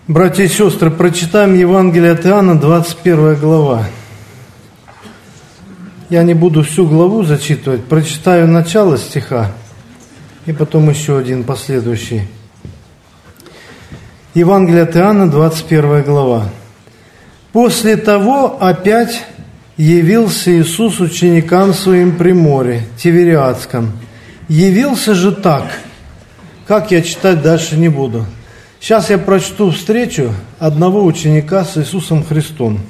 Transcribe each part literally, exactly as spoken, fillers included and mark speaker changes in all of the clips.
Speaker 1: Братья и сестры, прочитаем Евангелие от Иоанна, двадцать первая глава. Я не буду всю главу зачитывать, прочитаю начало стиха и потом еще один последующий. Евангелие от Иоанна, двадцать первая глава. «После того опять явился Иисус ученикам своим при море Тивериадском. Явился же так, как я читать дальше не буду. Сейчас я прочту встречу одного ученика с Иисусом Христом.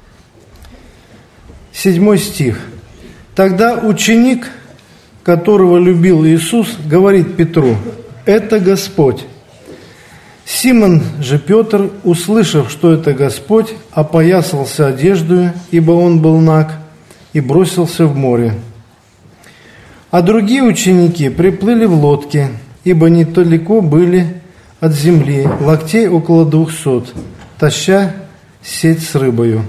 Speaker 1: Седьмой стих. Тогда ученик, которого любил Иисус, говорит Петру: «Это Господь». Симон же Петр, услышав, что это Господь, опоясался одеждою, ибо он был наг, и бросился в море. А другие ученики приплыли в лодке, ибо недалеко были от земли, локтей около двухсот, таща сеть с рыбою.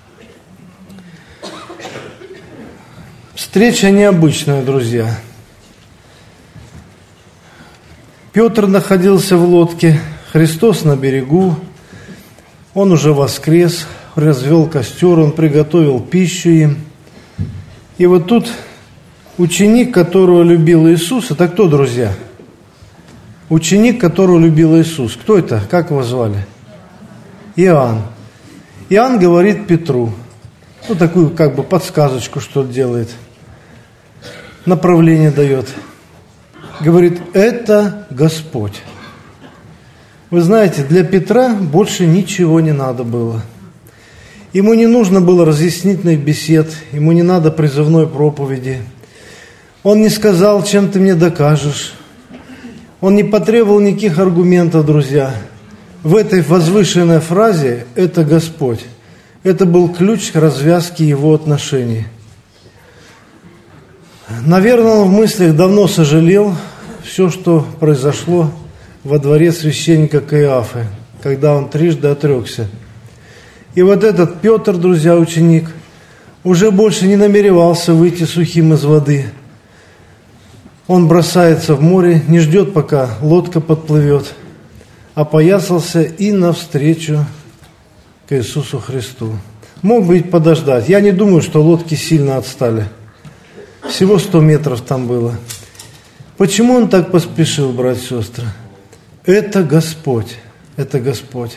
Speaker 1: Встреча необычная, друзья. Петр находился в лодке, Христос на берегу, Он уже воскрес, развел костер, Он приготовил пищу им. И вот тут ученик, которого любил Иисус, это кто, друзья? Ученик, которого любил Иисус. Кто это? Как его звали? Иоанн. Иоанн говорит Петру, ну такую как бы подсказочку, что делает, направление дает. Говорит: «Это Господь». Вы знаете, для Петра больше ничего не надо было. Ему не нужно было разъяснительных бесед, ему не надо призывной проповеди. Он не сказал: «Чем ты мне докажешь?». Он не потребовал никаких аргументов, друзья. В этой возвышенной фразе «это Господь» это был ключ к развязке его отношений. Наверное, он в мыслях давно сожалел все, что произошло во дворе священника Каиафы, когда он трижды отрекся. И вот этот Петр, друзья, ученик, уже больше не намеревался выйти сухим из воды. Он бросается в море, не ждет, пока лодка подплывет, опоясался и навстречу к Иисусу Христу. Мог бы подождать. Я не думаю, что лодки сильно отстали. Всего сто метров там было. Почему он так поспешил, братья и сестры? Это Господь. Это Господь.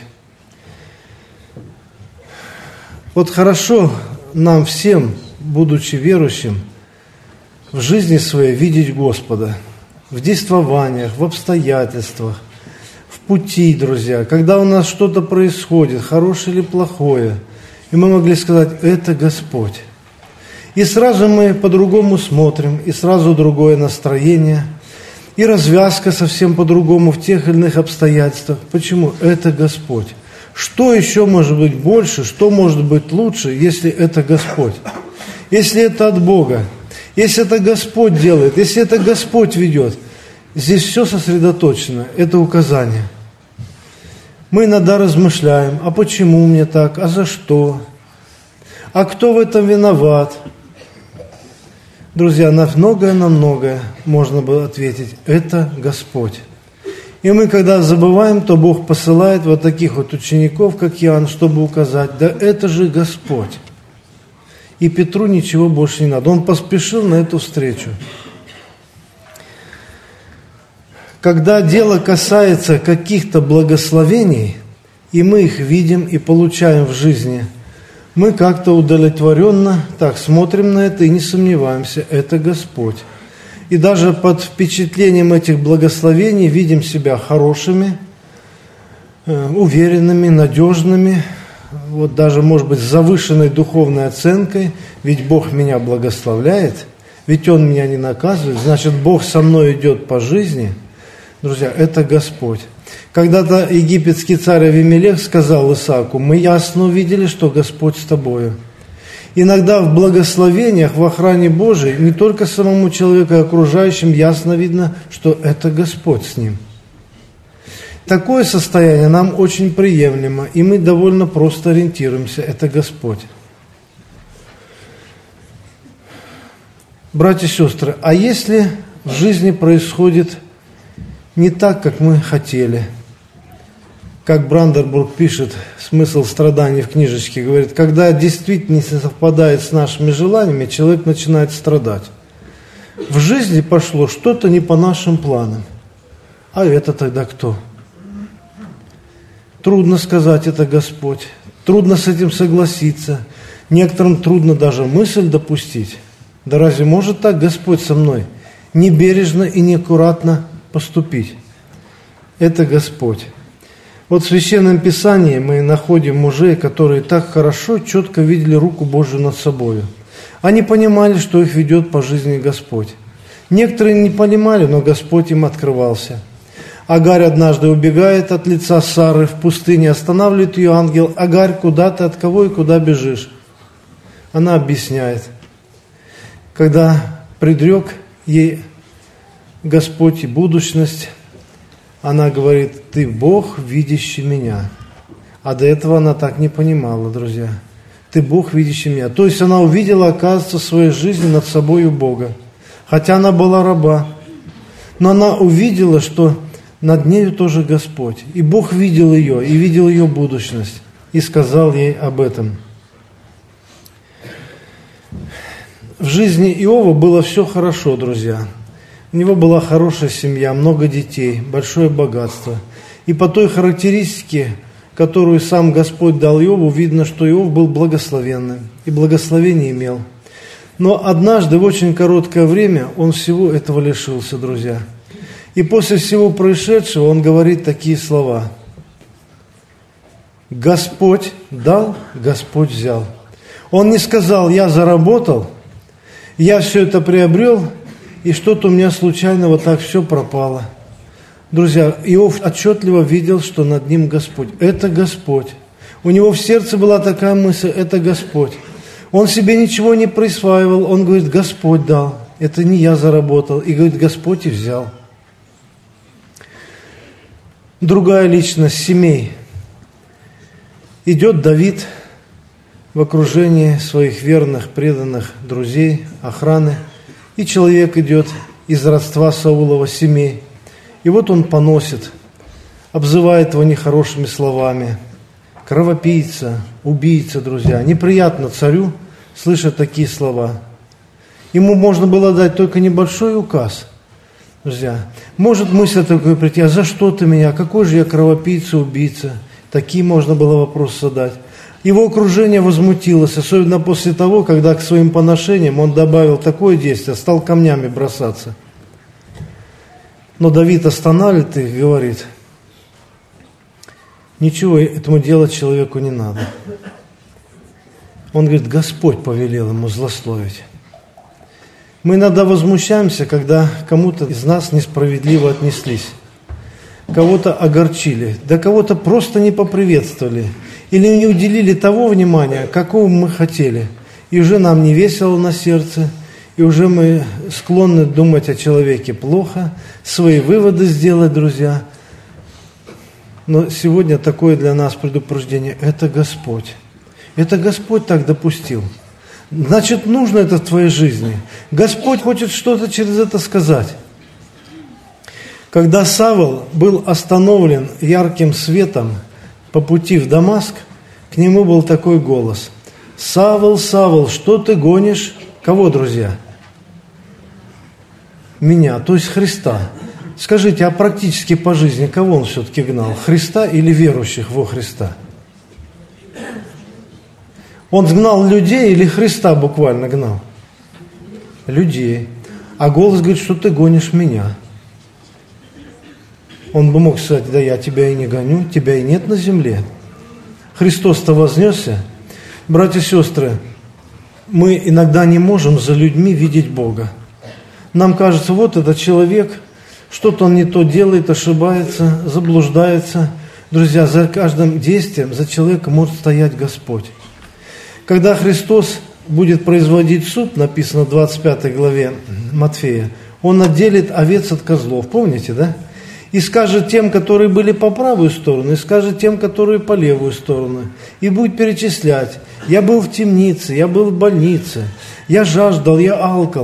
Speaker 1: Вот хорошо нам всем, будучи верующим, в жизни своей видеть Господа, в действованиях, в обстоятельствах, в пути, друзья, когда у нас что-то происходит, хорошее или плохое, и мы могли сказать: это Господь. И сразу мы по-другому смотрим, и сразу другое настроение, и развязка совсем по-другому в тех или иных обстоятельствах. Почему? Это Господь. Что еще может быть больше, что может быть лучше, если это Господь? Если это от Бога, если это Господь делает, если это Господь ведет, здесь все сосредоточено, это указание. Мы иногда размышляем: а почему мне так, а за что? А кто в этом виноват? Друзья, на многое, на многое можно было ответить: это Господь. И мы, когда забываем, то Бог посылает вот таких вот учеников, как Иоанн, чтобы указать: да это же Господь. И Петру ничего больше не надо. Он поспешил на эту встречу. Когда дело касается каких-то благословений, и мы их видим и получаем в жизни, мы как-то удовлетворенно так смотрим на это и не сомневаемся: это Господь. И даже под впечатлением этих благословений видим себя хорошими, уверенными, надежными, вот даже, может быть, с завышенной духовной оценкой, ведь Бог меня благословляет, ведь Он меня не наказывает, значит, Бог со мной идет по жизни. Друзья, это Господь. Когда-то египетский царь Авимелех сказал Исааку: мы ясно увидели, что Господь с тобою. Иногда в благословениях, в охране Божией, не только самому человеку и окружающим ясно видно, что это Господь с ним. Такое состояние нам очень приемлемо, и мы довольно просто ориентируемся: это Господь. Братья и сестры, а если в жизни происходит не так, как мы хотели, как Бранденбург пишет, смысл страданий в книжечке, говорит, когда действительность не совпадает с нашими желаниями, человек начинает страдать. В жизни пошло что-то не по нашим планам. А это тогда кто? Трудно сказать, это Господь. Трудно с этим согласиться. Некоторым трудно даже мысль допустить. Да разве может так Господь со мной небережно и неаккуратно поступить? Это Господь. Вот в Священном Писании мы находим мужей, которые так хорошо, четко видели руку Божию над собой. Они понимали, что их ведет по жизни Господь. Некоторые не понимали, но Господь им открывался. Агарь однажды убегает от лица Сары в пустыне, останавливает ее ангел. Агарь, куда ты, от кого и куда бежишь? Она объясняет. Когда предрек ей Господь и будущность, она говорит, ты Бог, видящий меня. А до этого она так не понимала, друзья. Ты Бог, видящий меня. То есть она увидела, оказывается, в своей жизни над собой Бога. Хотя она была раба. Но она увидела, что над нею тоже Господь. И Бог видел ее, и видел ее будущность. И сказал ей об этом. В жизни Иова было все хорошо, друзья. У него была хорошая семья, много детей, большое богатство. И по той характеристике, которую сам Господь дал Иову, видно, что Иов был благословенным и благословение имел. Но однажды, в очень короткое время, он всего этого лишился, друзья. И после всего происшедшего он говорит такие слова. Господь дал, Господь взял. Он не сказал, я заработал, я все это приобрел, и что-то у меня случайно вот так все пропало. Друзья, Иов отчетливо видел, что над ним Господь. Это Господь. У него в сердце была такая мысль, это Господь. Он себе ничего не присваивал, он говорит, Господь дал. Это не я заработал. И говорит, Господь и взял. Другая личность, Семей. Идет Давид в окружении своих верных, преданных друзей, охраны. И человек идет из родства Саулова, Семей. И вот он поносит, обзывает его нехорошими словами. Кровопийца, убийца, друзья. Неприятно царю слышать такие слова. Ему можно было дать только небольшой указ. Друзья, может мысль такая прийти, а за что ты меня? Какой же я кровопийца, убийца? Такие можно было вопросы задать. Его окружение возмутилось, особенно после того, когда к своим поношениям он добавил такое действие, стал камнями бросаться. Но Давид останавливает их и говорит, ничего этому делать человеку не надо. Он говорит, Господь повелел ему злословить. Мы иногда возмущаемся, когда кому-то из нас несправедливо отнеслись, кого-то огорчили, да кого-то просто не поприветствовали или не уделили того внимания, какого мы хотели. И уже нам не весело на сердце, и уже мы склонны думать о человеке плохо, свои выводы сделать, друзья. Но сегодня такое для нас предупреждение – это Господь. Это Господь так допустил. Значит, нужно это в твоей жизни. Господь хочет что-то через это сказать. Когда Савл был остановлен ярким светом по пути в Дамаск, к нему был такой голос. «Савл, Савл, что ты гонишь?» Кого, друзья? Меня, то есть Христа. Скажите, а практически по жизни кого он все-таки гнал? Христа или верующих во Христа? Он гнал людей или Христа буквально гнал? Людей. А голос говорит, что ты гонишь меня. Он бы мог сказать, да я тебя и не гоню, тебя и нет на земле. Христос-то вознесся. Братья и сестры, мы иногда не можем за людьми видеть Бога. Нам кажется, вот этот человек, что-то он не то делает, ошибается, заблуждается. Друзья, за каждым действием, за человеком может стоять Господь. Когда Христос будет производить суд, написано в двадцать пятой главе Матфея, Он отделит овец от козлов, помните, да? И скажет тем, которые были по правую сторону, и скажет тем, которые по левую сторону. И будет перечислять, я был в темнице, я был в больнице, я жаждал, я алкал.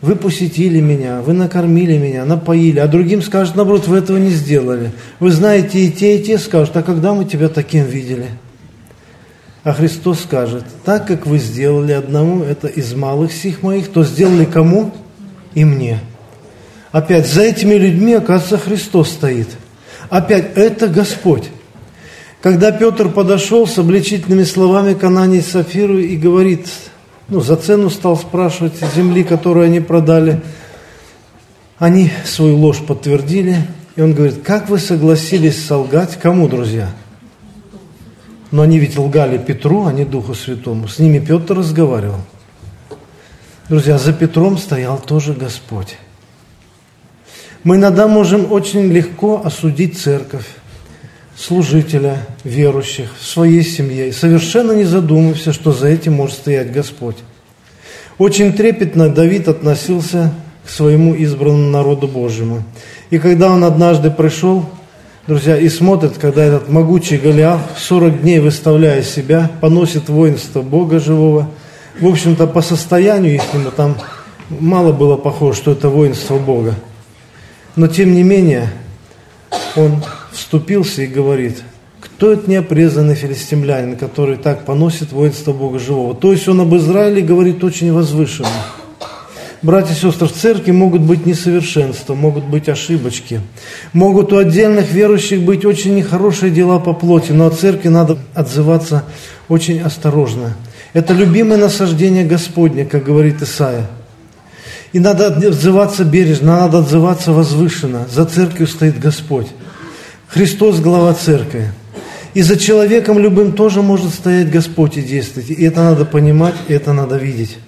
Speaker 1: вы посетили меня, вы накормили меня, напоили, а другим скажут, наоборот, вы этого не сделали. Вы знаете, и те, и те скажут, а когда мы тебя таким видели? А Христос скажет, так как вы сделали одному это из малых сих моих, то сделали кому? И мне. Опять, за этими людьми, оказывается, Христос стоит. Опять, это Господь. Когда Петр подошел с обличительными словами к Анании и Сапфиру и говорит, ну, за цену стал спрашивать земли, которую они продали, они свою ложь подтвердили, и он говорит, как вы согласились солгать? Кому, друзья? Но они ведь лгали Петру, а не Духу Святому. С ними Петр разговаривал. Друзья, за Петром стоял тоже Господь. Мы иногда можем очень легко осудить церковь, служителя, верующих, в своей семье, совершенно не задумываясь, что за этим может стоять Господь. Очень трепетно Давид относился к своему избранному народу Божьему. И когда он однажды пришел, друзья, и смотрит, когда этот могучий Голиаф, сорок дней выставляя себя, поносит воинство Бога живого, в общем-то, по состоянию ихнему там мало было похоже, что это воинство Бога. Но, тем не менее, он вступился и говорит, кто это неопрезанный филистимлянин, который так поносит воинство Бога живого? То есть он об Израиле говорит очень возвышенно. Братья и сестры, в церкви могут быть несовершенства, могут быть ошибочки. Могут у отдельных верующих быть очень нехорошие дела по плоти, но от церкви надо отзываться очень осторожно. Это любимое насаждение Господне, как говорит Исаия. И надо отзываться бережно, надо отзываться возвышенно. За церковью стоит Господь. Христос – глава церкви. И за человеком любым тоже может стоять Господь и действовать. И это надо понимать, и это надо видеть.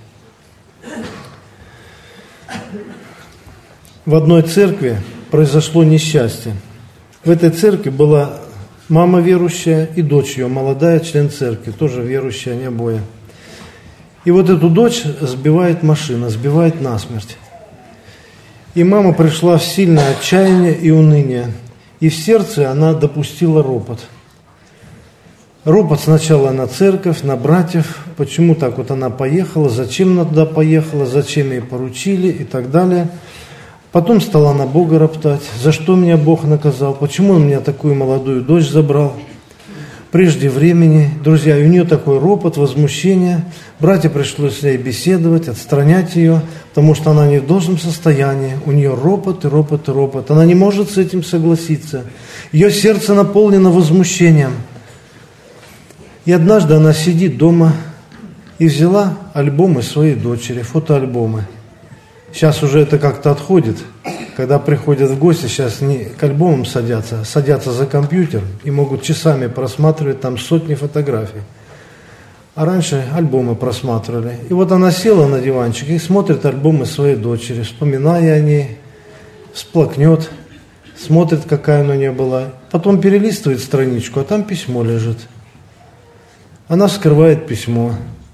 Speaker 1: В одной церкви произошло несчастье. В этой церкви была мама верующая и дочь ее, молодая член церкви, тоже верующая, они обои. И вот эту дочь сбивает машина, сбивает насмерть. И мама пришла в сильное отчаяние и уныние. И в сердце она допустила ропот. Ропот сначала на церковь, на братьев, почему так вот она поехала, зачем она туда поехала, зачем ей поручили и так далее. Потом стала на Бога роптать, за что меня Бог наказал, почему Он меня такую молодую дочь забрал прежде времени. Друзья, и у нее такой ропот, возмущение. Братья пришлось с ней беседовать, отстранять ее, потому что она не в должном состоянии. У нее ропот и ропот и ропот. Она не может с этим согласиться. Ее сердце наполнено возмущением. И однажды она сидит дома и взяла альбомы своей дочери, фотоальбомы. Сейчас уже это как-то отходит. Когда приходят в гости, сейчас не к альбомам садятся, садятся за компьютер и могут часами просматривать там сотни фотографий. А раньше альбомы просматривали. И вот она села на диванчик и смотрит альбомы своей дочери, вспоминая о ней, всплакнет, смотрит, какая она у нее была. Потом перелистывает страничку, а там письмо лежит. Она вскрывает письмо.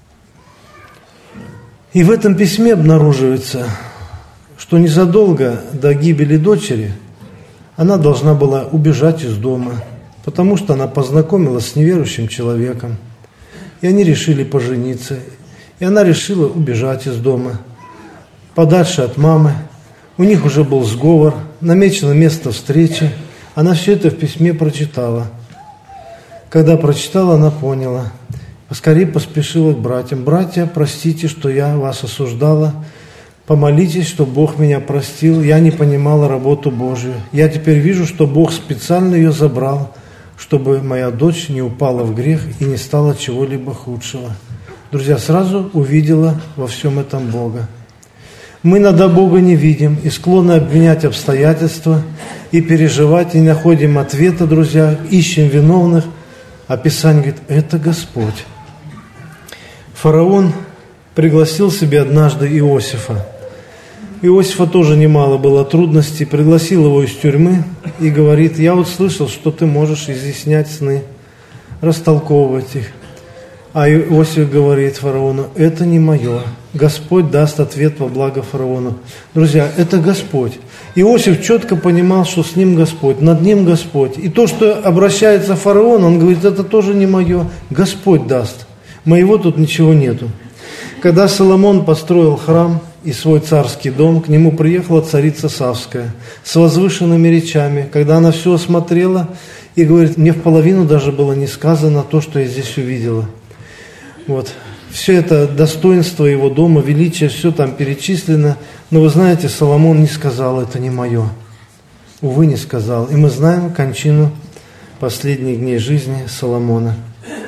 Speaker 1: И в этом письме обнаруживается, что незадолго до гибели дочери она должна была убежать из дома, потому что она познакомилась с неверующим человеком, и они решили пожениться. И она решила убежать из дома, подальше от мамы. У них уже был сговор, намечено место встречи. Она все это в письме прочитала. Когда прочитала, она поняла. Поскорее поспешила к братьям. «Братья, простите, что я вас осуждала. Помолитесь, что Бог меня простил. Я не понимала работу Божию. Я теперь вижу, что Бог специально ее забрал, чтобы моя дочь не упала в грех и не стала чего-либо худшего». Друзья, сразу увидела во всем этом Бога. Мы иногда Бога не видим и склонны обвинять обстоятельства и переживать, и не находим ответа, друзья, ищем виновных. А Писание говорит, это Господь. Фараон пригласил себе однажды Иосифа. Иосифа тоже немало было трудностей. Пригласил его из тюрьмы и говорит, я вот слышал, что ты можешь изъяснять сны, растолковывать их. А Иосиф говорит фараону, это не мое. Господь даст ответ во благо фараону. Друзья, это Господь. Иосиф четко понимал, что с ним Господь, над ним Господь. И то, что обращается фараон, он говорит, это тоже не мое. Господь даст. Моего тут ничего нету. Когда Соломон построил храм и свой царский дом, к нему приехала царица Савская с возвышенными речами. Когда она все осмотрела и говорит, мне в половину даже было не сказано то, что я здесь увидела. Вот. Все это достоинство его дома, величие, все там перечислено. Но вы знаете, Соломон не сказал, это не мое. Увы, не сказал. И мы знаем кончину последних дней жизни Соломона.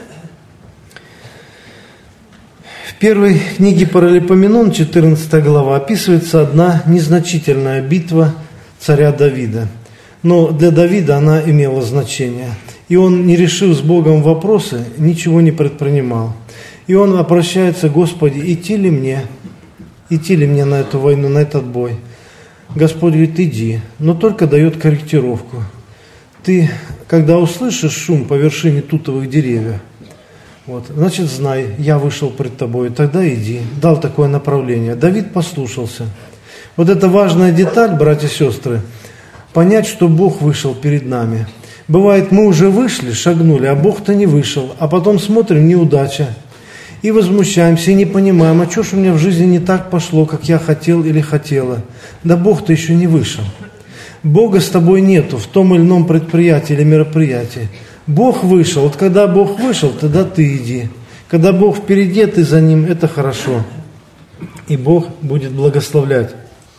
Speaker 1: В первой книге Паралипоменон, четырнадцатая глава, описывается одна незначительная битва царя Давида. Но для Давида она имела значение. И он, не решив с Богом вопросы, ничего не предпринимал. И он обращается: Господи, идти ли мне, идти ли мне на эту войну, на этот бой? Господь говорит, иди, но только дает корректировку. Ты, когда услышишь шум по вершине тутовых деревьев, вот, значит, знай, я вышел пред тобой, тогда иди. Дал такое направление. Давид послушался. Вот это важная деталь, братья и сестры, понять, что Бог вышел перед нами. Бывает, мы уже вышли, шагнули, а Бог-то не вышел, а потом смотрим, неудача. И возмущаемся, и не понимаем, а что ж у меня в жизни не так пошло, как я хотел или хотела. Да Бог-то еще не вышел. Бога с тобой нету в том или ином предприятии или мероприятии. Бог вышел. Вот когда Бог вышел, тогда ты иди. Когда Бог впереди, ты за Ним, это хорошо. И Бог будет благословлять.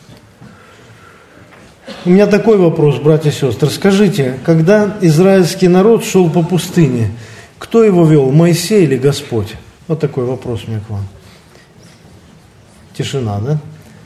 Speaker 1: У меня такой вопрос, братья и сестры. Скажите, когда израильский народ шел по пустыне, кто его вел, Моисей или Господь? Вот такой вопрос у меня к вам. Тишина, да?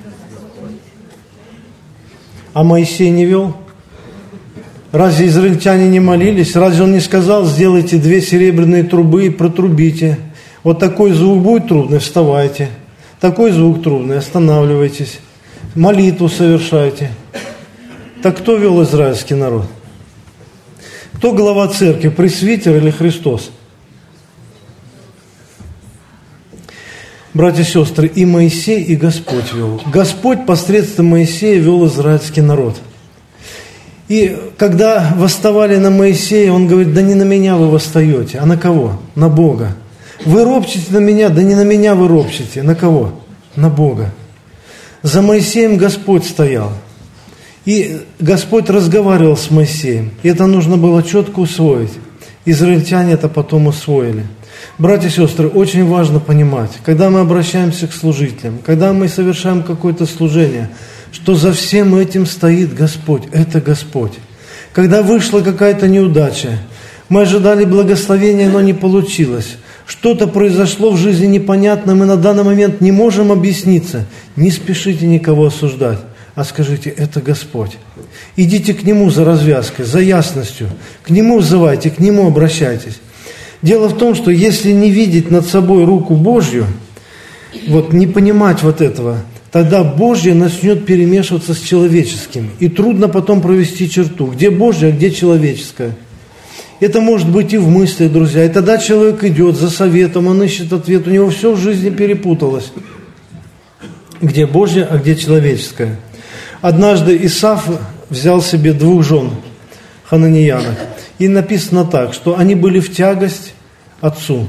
Speaker 1: А Моисей не вел? Разве израильтяне не молились? Разве он не сказал, сделайте две серебряные трубы и протрубите? Вот такой звук будет трудный, вставайте. Такой звук трудный, останавливайтесь. Молитву совершайте. Так кто вел израильский народ? Кто глава церкви, пресвитер или Христос? Братья и сестры, и Моисей, и Господь вел. Господь посредством Моисея вел израильский народ. И когда восставали на Моисея, он говорит, да не на меня вы восстаете, а на кого? На Бога. Вы ропчете на меня, да не на меня вы ропчете. На кого? На Бога. За Моисеем Господь стоял. И Господь разговаривал с Моисеем. И это нужно было четко усвоить. Израильтяне это потом усвоили. Братья и сестры, очень важно понимать, когда мы обращаемся к служителям, когда мы совершаем какое-то служение, что за всем этим стоит Господь, это Господь. Когда вышла какая-то неудача, мы ожидали благословения, но не получилось. Что-то произошло в жизни непонятно, мы на данный момент не можем объясниться. Не спешите никого осуждать, а скажите, это Господь. Идите к Нему за развязкой, за ясностью, к Нему взывайте, к Нему обращайтесь. Дело в том, что если не видеть над собой руку Божью, вот не понимать вот этого, тогда Божье начнет перемешиваться с человеческим. И трудно потом провести черту, где Божье, а где человеческое. Это может быть и в мыслях, друзья. И тогда человек идет за советом, он ищет ответ, у него все в жизни перепуталось. Где Божье, а где человеческое. Однажды Исав взял себе двух жен, хананеянок. И написано так, что они были в тягость отцу.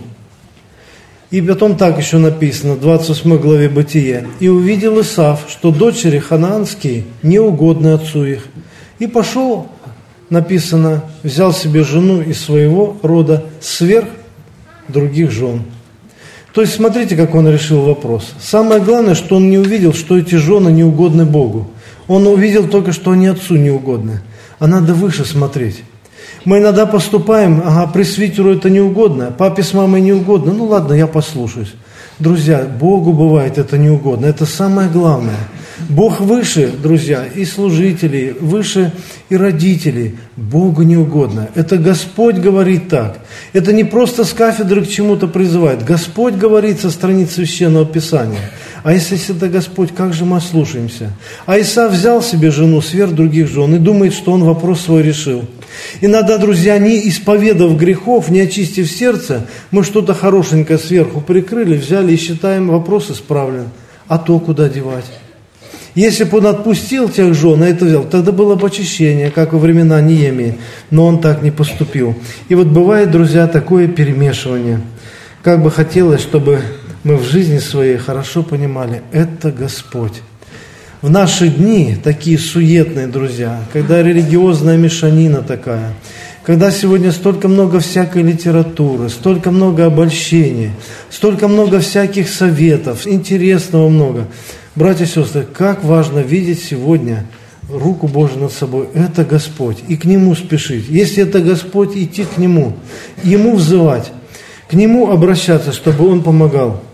Speaker 1: И потом так еще написано, в двадцать восьмой главе Бытия. «И увидел Исав, что дочери ханаанские неугодны отцу их. И пошел, написано, взял себе жену из своего рода сверх других жен». То есть смотрите, как он решил вопрос. Самое главное, что он не увидел, что эти жены неугодны Богу. Он увидел только, что они отцу неугодны. А надо выше смотреть. Мы иногда поступаем, ага, пресвитеру это не угодно, папе с мамой не угодно, ну ладно, я послушаюсь. Друзья, Богу бывает это не угодно, это самое главное. Бог выше, друзья, и служителей, выше и родителей. Богу не угодно. Это Господь говорит так. Это не просто с кафедры к чему-то призывает. Господь говорит со страниц Священного Писания. А если это Господь, как же мы ослушаемся? А Исав взял себе жену сверх других жен и думает, что он вопрос свой решил. Иногда, друзья, не исповедав грехов, не очистив сердце, мы что-то хорошенькое сверху прикрыли, взяли и считаем, вопрос исправлен. А то куда девать? Если бы он отпустил тех жен, а это взял, тогда было бы очищение, как во времена Неемии. Но он так не поступил. И вот бывает, друзья, такое перемешивание. Как бы хотелось, чтобы мы в жизни своей хорошо понимали, это Господь. В наши дни, такие суетные, друзья, когда религиозная мешанина такая, когда сегодня столько много всякой литературы, столько много обольщения, столько много всяких советов, интересного много. Братья и сестры, как важно видеть сегодня руку Божию над собой. Это Господь. И к Нему спешить. Если это Господь, идти к Нему. Ему взывать. К Нему обращаться, чтобы Он помогал.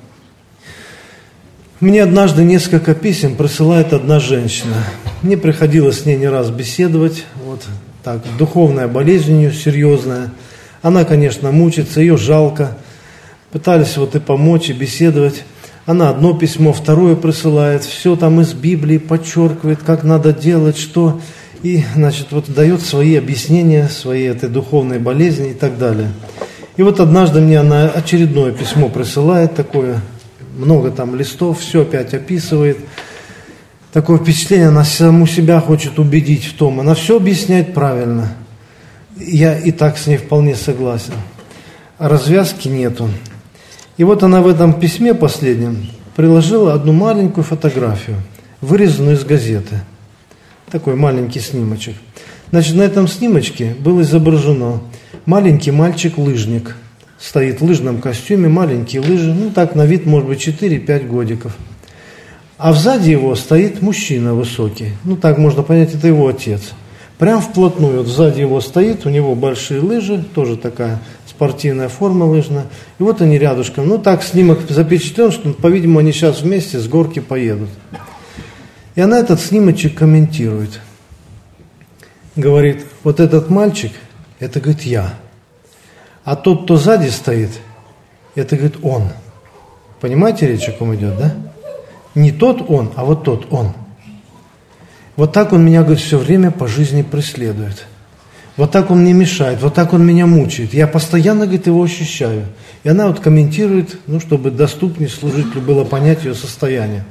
Speaker 1: Мне однажды несколько писем присылает одна женщина. Мне приходилось с ней не раз беседовать. Вот так, духовная болезнь у нее серьезная. Она, конечно, мучится, ее жалко. Пытались вот и помочь, и беседовать. Она одно письмо, второе присылает, все там из Библии подчеркивает, как надо делать, что. И, значит, вот дает свои объяснения, своей этой духовной болезни и так далее. И вот однажды мне она очередное письмо присылает, такое, много там листов, все опять описывает. Такое впечатление, она саму себя хочет убедить в том, она все объясняет правильно. Я и так с ней вполне согласен. А развязки нету. И вот она в этом письме последнем приложила одну маленькую фотографию, вырезанную из газеты. Такой маленький снимочек. Значит, на этом снимочке было изображено маленький мальчик-лыжник. Стоит в лыжном костюме, маленькие лыжи, ну так на вид, может быть, четыре-пять годиков. А сзади его стоит мужчина высокий. Ну так можно понять, это его отец. Прям вплотную, вот сзади его стоит, у него большие лыжи, тоже такая спортивная форма лыжная. И вот они рядышком. Ну так снимок запечатлен, что, по-видимому, они сейчас вместе с горки поедут. И она этот снимочек комментирует. Говорит, вот этот мальчик, это, говорит, я. А тот, кто сзади стоит, это, говорит, он. Понимаете, речь о ком идет, да? Не тот он, а вот тот он. Вот так он меня, говорит, все время по жизни преследует. Вот так он мне мешает, вот так он меня мучает. Я постоянно, говорит, его ощущаю. И она вот комментирует, ну, чтобы доступнее служителю было понять ее состояние.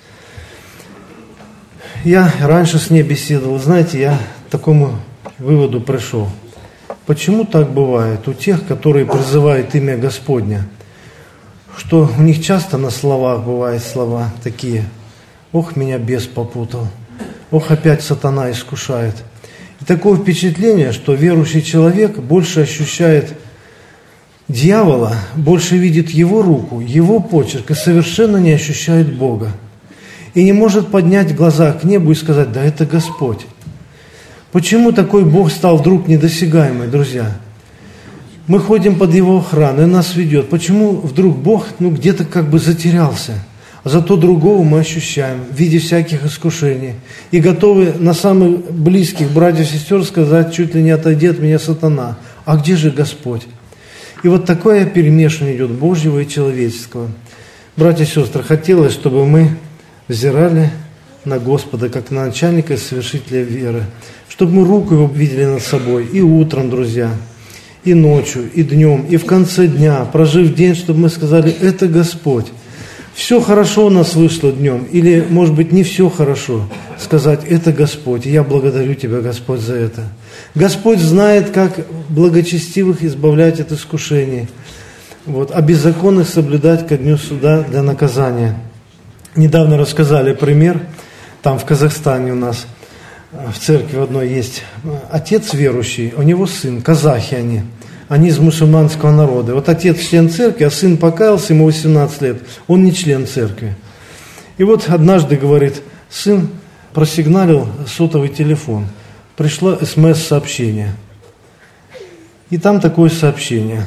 Speaker 1: Я раньше с ней беседовал, знаете, я к такому выводу пришел. Почему так бывает у тех, которые призывают имя Господня, что у них часто на словах бывают слова такие: «Ох, меня бес попутал», «Ох, опять сатана искушает». И такое впечатление, что верующий человек больше ощущает дьявола, больше видит его руку, его почерк и совершенно не ощущает Бога. И не может поднять глаза к небу и сказать: да это Господь. Почему такой Бог стал вдруг недосягаемый, друзья? Мы ходим под Его охраной, Он нас ведет. Почему вдруг Бог ну, где-то как бы затерялся? А зато другого мы ощущаем в виде всяких искушений. И готовы на самых близких братьев и сестер сказать: чуть ли не отойди от меня, сатана. А где же Господь? И вот такое перемешивание идет Божьего и человеческого. Братья и сестры, хотелось, чтобы мы взирали на Господа, как на начальника и совершителя веры. Чтобы мы руку Его видели над собой и утром, друзья, и ночью, и днем, и в конце дня, прожив день, чтобы мы сказали: это Господь. Все хорошо у нас вышло днем, или, может быть, не все хорошо, сказать: это Господь, и я благодарю Тебя, Господь, за это. Господь знает, как благочестивых избавлять от искушений, вот, а беззаконных соблюдать ко дню суда для наказания. Недавно рассказали пример, там в Казахстане у нас, в церкви одной есть отец верующий, у него сын, казахи они. Они из мусульманского народа. Вот отец член церкви, а сын покаялся, ему восемнадцать лет. Он не член церкви. И вот однажды, говорит, сын просигналил сотовый телефон. Пришло смс-сообщение. И там такое сообщение.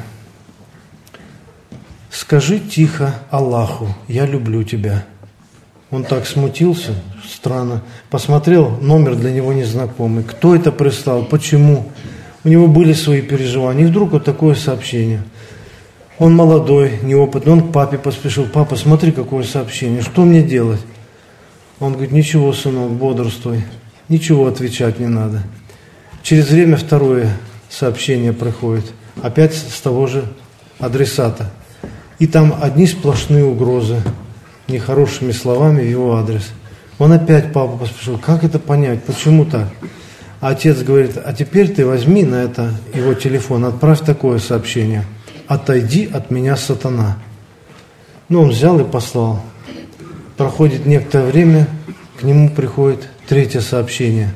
Speaker 1: «Скажи тихо Аллаху, я люблю тебя». Он так смутился, странно. Посмотрел, номер для него незнакомый. Кто это прислал, почему? У него были свои переживания. И вдруг вот такое сообщение. Он молодой, неопытный. Он к папе поспешил. Папа, смотри, какое сообщение. Что мне делать? Он говорит: ничего, сынок, бодрствуй. Ничего отвечать не надо. Через время второе сообщение приходит. Опять с того же адресата. И там одни сплошные угрозы. Нехорошими словами в его адрес. Он опять папа поспешил. Как это понять? Почему так? А отец говорит: а теперь ты возьми на это его телефон, отправь такое сообщение: отойди от меня, сатана. Ну, он взял и послал. Проходит некоторое время, к нему приходит третье сообщение.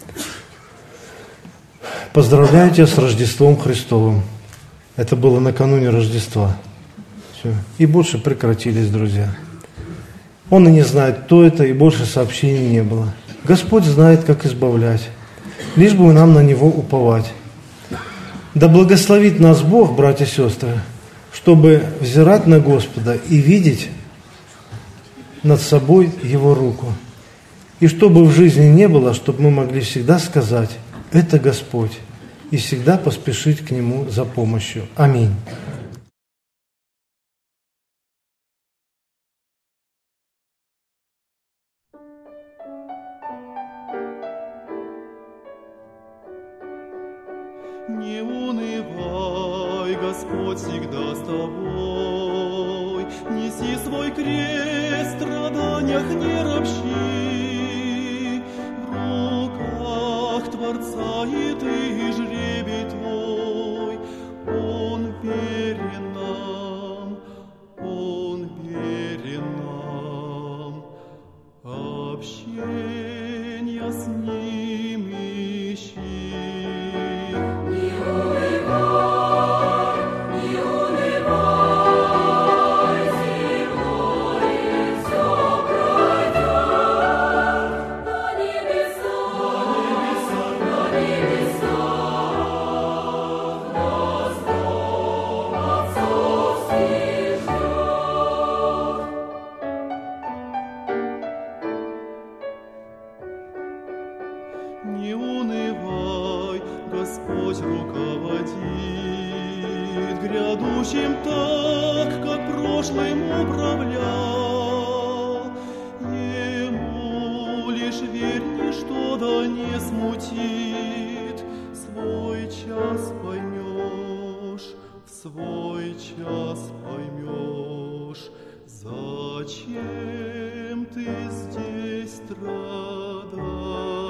Speaker 1: Поздравляю тебя с Рождеством Христовым. Это было накануне Рождества. Все. И больше прекратились, друзья. Он и не знает, кто это, и больше сообщений не было. Господь знает, как избавлять, лишь бы нам на Него уповать. Да благословит нас Бог, братья и сестры, чтобы взирать на Господа и видеть над собой Его руку. И чтобы в жизни не было, чтобы мы могли всегда сказать: это Господь, и всегда поспешить к Нему за помощью. Аминь.
Speaker 2: Не унывай, Господь всегда с тобой. Неси свой крест, в страданиях не ропщи. В руках Творца и ты, жребий твой. Он верен нам, Он верен нам. Общение с Ним ищи. Не унывай, Господь руководит грядущим так, как прошлым управлял. Ему лишь верь, ничто да не смутит. Свой час поймешь, в свой час поймешь, зачем ты здесь страдал.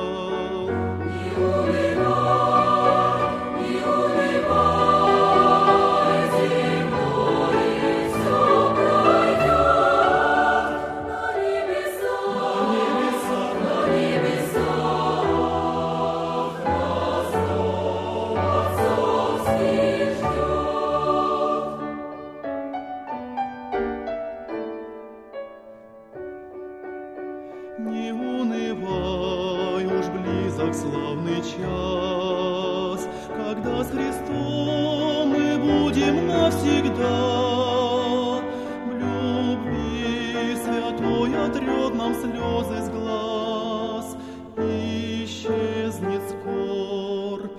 Speaker 2: Не унывай, уж близок славный час, когда с Христом мы будем навсегда. В любви святой отрет нам слезы с глаз. Исчезнет скорбь,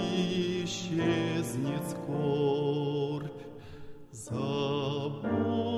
Speaker 2: исчезнет скорбь, забудь.